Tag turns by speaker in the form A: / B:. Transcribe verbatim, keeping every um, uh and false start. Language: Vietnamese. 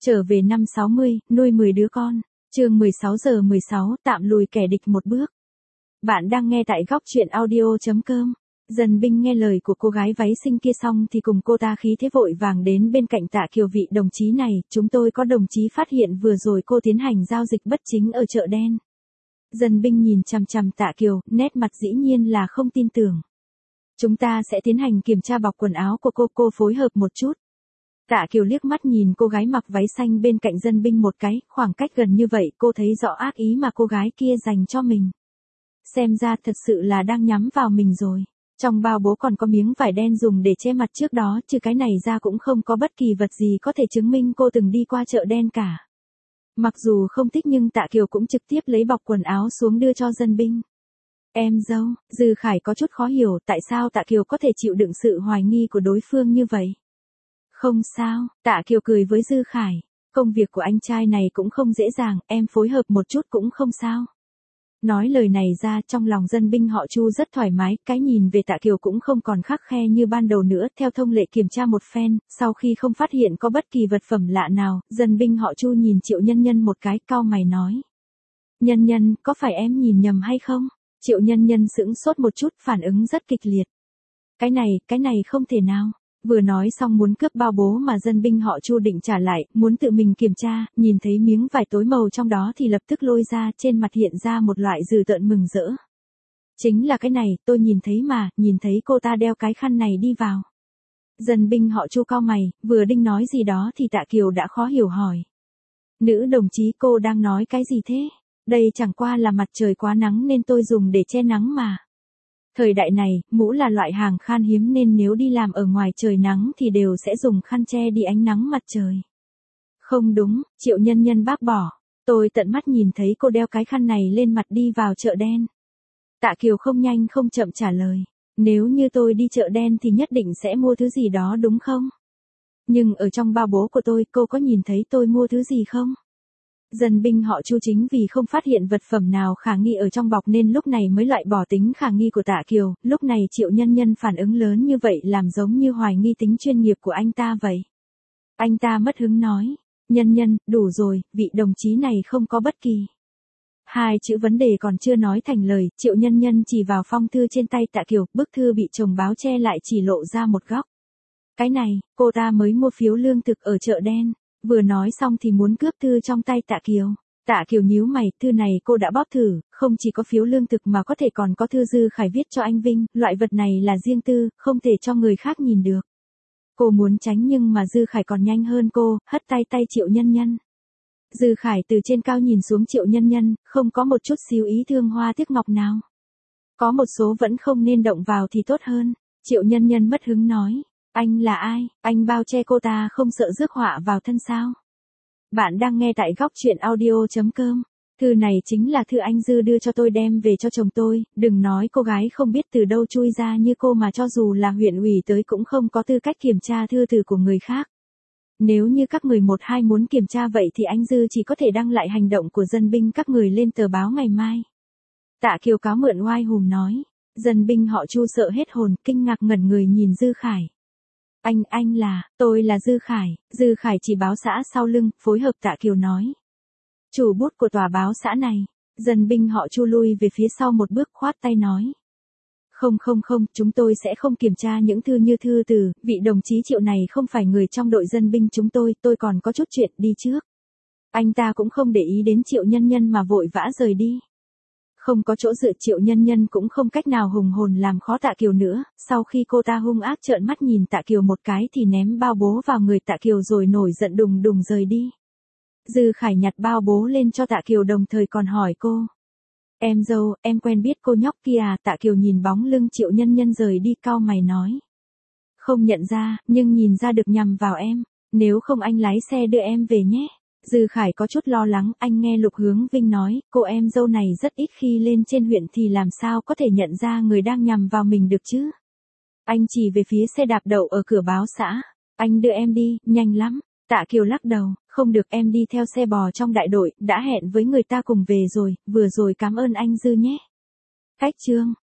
A: Trở về năm sáu mươi, nuôi mười đứa con. Chương mười sáu giờ mười sáu, tạm lùi kẻ địch một bước. Bạn đang nghe tại góc truyện audio chấm com. Dần Binh nghe lời của cô gái váy xinh kia xong thì cùng cô ta khí thế vội vàng đến bên cạnh Tạ Kiều. Vị đồng chí này, chúng tôi có đồng chí phát hiện vừa rồi cô tiến hành giao dịch bất chính ở chợ đen. Dần Binh nhìn chằm chằm Tạ Kiều, nét mặt dĩ nhiên là không tin tưởng. Chúng ta sẽ tiến hành kiểm tra bọc quần áo của cô, cô phối hợp một chút. Tạ Kiều liếc mắt nhìn cô gái mặc váy xanh bên cạnh Dần Binh một cái, khoảng cách gần như vậy cô thấy rõ ác ý mà cô gái kia dành cho mình. Xem ra thật sự là đang nhắm vào mình rồi. Trong bao bố còn có miếng vải đen dùng để che mặt trước đó, trừ cái này ra cũng không có bất kỳ vật gì có thể chứng minh cô từng đi qua chợ đen cả. Mặc dù không thích nhưng Tạ Kiều cũng trực tiếp lấy bọc quần áo xuống đưa cho Dần Binh. Em dâu, Dư Khải có chút khó hiểu tại sao Tạ Kiều có thể chịu đựng sự hoài nghi của đối phương như vậy. Không sao, Tạ Kiều cười với Dư Khải. Công việc của anh trai này cũng không dễ dàng, em phối hợp một chút cũng không sao. Nói lời này ra trong lòng Dần Binh họ Chu rất thoải mái, cái nhìn về Tạ Kiều cũng không còn khắt khe như ban đầu nữa. Theo thông lệ kiểm tra một phen, sau khi không phát hiện có bất kỳ vật phẩm lạ nào, Dần Binh họ Chu nhìn Triệu Nhân Nhân một cái, cau mày nói. Nhân Nhân, có phải em nhìn nhầm hay không? Triệu Nhân Nhân sững sốt một chút, phản ứng rất kịch liệt. Cái này, cái này không thể nào. Vừa nói xong muốn cướp bao bố mà Dần Binh họ Chu định trả lại, muốn tự mình kiểm tra, nhìn thấy miếng vải tối màu trong đó thì lập tức lôi ra, trên mặt hiện ra một loại dừ tợn mừng rỡ. Chính là cái này, tôi nhìn thấy mà, nhìn thấy cô ta đeo cái khăn này đi vào. Dần Binh họ Chu cau mày, vừa định nói gì đó thì Tạ Kiều đã khó hiểu hỏi. Nữ đồng chí, cô đang nói cái gì thế? Đây chẳng qua là mặt trời quá nắng nên tôi dùng để che nắng mà. Thời đại này, mũ là loại hàng khan hiếm nên nếu đi làm ở ngoài trời nắng thì đều sẽ dùng khăn che đi ánh nắng mặt trời. Không đúng, Triệu Nhân Nhân bác bỏ. Tôi tận mắt nhìn thấy cô đeo cái khăn này lên mặt đi vào chợ đen. Tạ Kiều không nhanh không chậm trả lời. Nếu như tôi đi chợ đen thì nhất định sẽ mua thứ gì đó đúng không? Nhưng ở trong bao bố của tôi, cô có nhìn thấy tôi mua thứ gì không? Dần Binh họ Chu chính vì không phát hiện vật phẩm nào khả nghi ở trong bọc nên lúc này mới loại bỏ tính khả nghi của Tạ Kiều. Lúc này Triệu Nhân Nhân phản ứng lớn như vậy làm giống như hoài nghi tính chuyên nghiệp của anh ta vậy. Anh ta mất hứng nói. Nhân Nhân, đủ rồi, vị đồng chí này không có bất kỳ. Hai chữ vấn đề còn chưa nói thành lời, Triệu Nhân Nhân chỉ vào phong thư trên tay Tạ Kiều, bức thư bị chồng báo che lại chỉ lộ ra một góc. Cái này, cô ta mới mua phiếu lương thực ở chợ đen. Vừa nói xong thì muốn cướp thư trong tay Tạ Kiều. Tạ Kiều nhíu mày, thư này cô đã bóp thử, không chỉ có phiếu lương thực mà có thể còn có thư Dư Khải viết cho anh Vinh, loại vật này là riêng tư, không thể cho người khác nhìn được. Cô muốn tránh nhưng mà Dư Khải còn nhanh hơn cô, hất tay tay Triệu Nhân Nhân. Dư Khải từ trên cao nhìn xuống Triệu Nhân Nhân, không có một chút xíu ý thương hoa tiếc ngọc nào. Có một số vẫn không nên động vào thì tốt hơn. Triệu Nhân Nhân mất hứng nói. Anh là ai? Anh bao che cô ta không sợ rước họa vào thân sao? Bạn đang nghe tại góc truyện audio chấm com. Thư này chính là thư anh Dư đưa cho tôi đem về cho chồng tôi, đừng nói cô gái không biết từ đâu chui ra như cô mà cho dù là huyện ủy tới cũng không có tư cách kiểm tra thư từ của người khác. Nếu như các người một hai muốn kiểm tra vậy thì anh Dư chỉ có thể đăng lại hành động của Dần Binh các người lên tờ báo ngày mai. Tạ Kiều cáo mượn oai hùng nói. Dần Binh họ Chu sợ hết hồn, kinh ngạc ngẩn người nhìn Dư Khải. Anh, anh là, tôi là Dư Khải. Dư Khải chỉ báo xã sau lưng, phối hợp Tạ Kiều nói. Chủ bút của tòa báo xã này. Dần Binh họ Chu lui về phía sau một bước khoát tay nói. Không không không, chúng tôi sẽ không kiểm tra những thư như thư từ, vị đồng chí Triệu này không phải người trong đội Dân Binh chúng tôi, tôi còn có chút chuyện đi trước. Anh ta cũng không để ý đến Triệu Nhân Nhân mà vội vã rời đi. Không có chỗ dựa, Triệu Nhân Nhân cũng không cách nào hùng hồn làm khó Tạ Kiều nữa, sau khi cô ta hung ác trợn mắt nhìn Tạ Kiều một cái thì ném bao bố vào người Tạ Kiều rồi nổi giận đùng đùng rời đi. Dư Khải nhặt bao bố lên cho Tạ Kiều đồng thời còn hỏi cô. Em dâu, em quen biết cô nhóc kia à? Tạ Kiều nhìn bóng lưng Triệu Nhân Nhân rời đi cau mày nói. Không nhận ra, nhưng nhìn ra được nhằm vào em, nếu không anh lái xe đưa em về nhé. Dư Khải có chút lo lắng, anh nghe Lục Hướng Vinh nói, cô em dâu này rất ít khi lên trên huyện thì làm sao có thể nhận ra người đang nhằm vào mình được chứ. Anh chỉ về phía xe đạp đậu ở cửa báo xã, anh đưa em đi, nhanh lắm. Tạ Kiều lắc đầu, không được, em đi theo xe bò trong đại đội, đã hẹn với người ta cùng về rồi, vừa rồi cảm ơn anh Dư nhé. Cách chương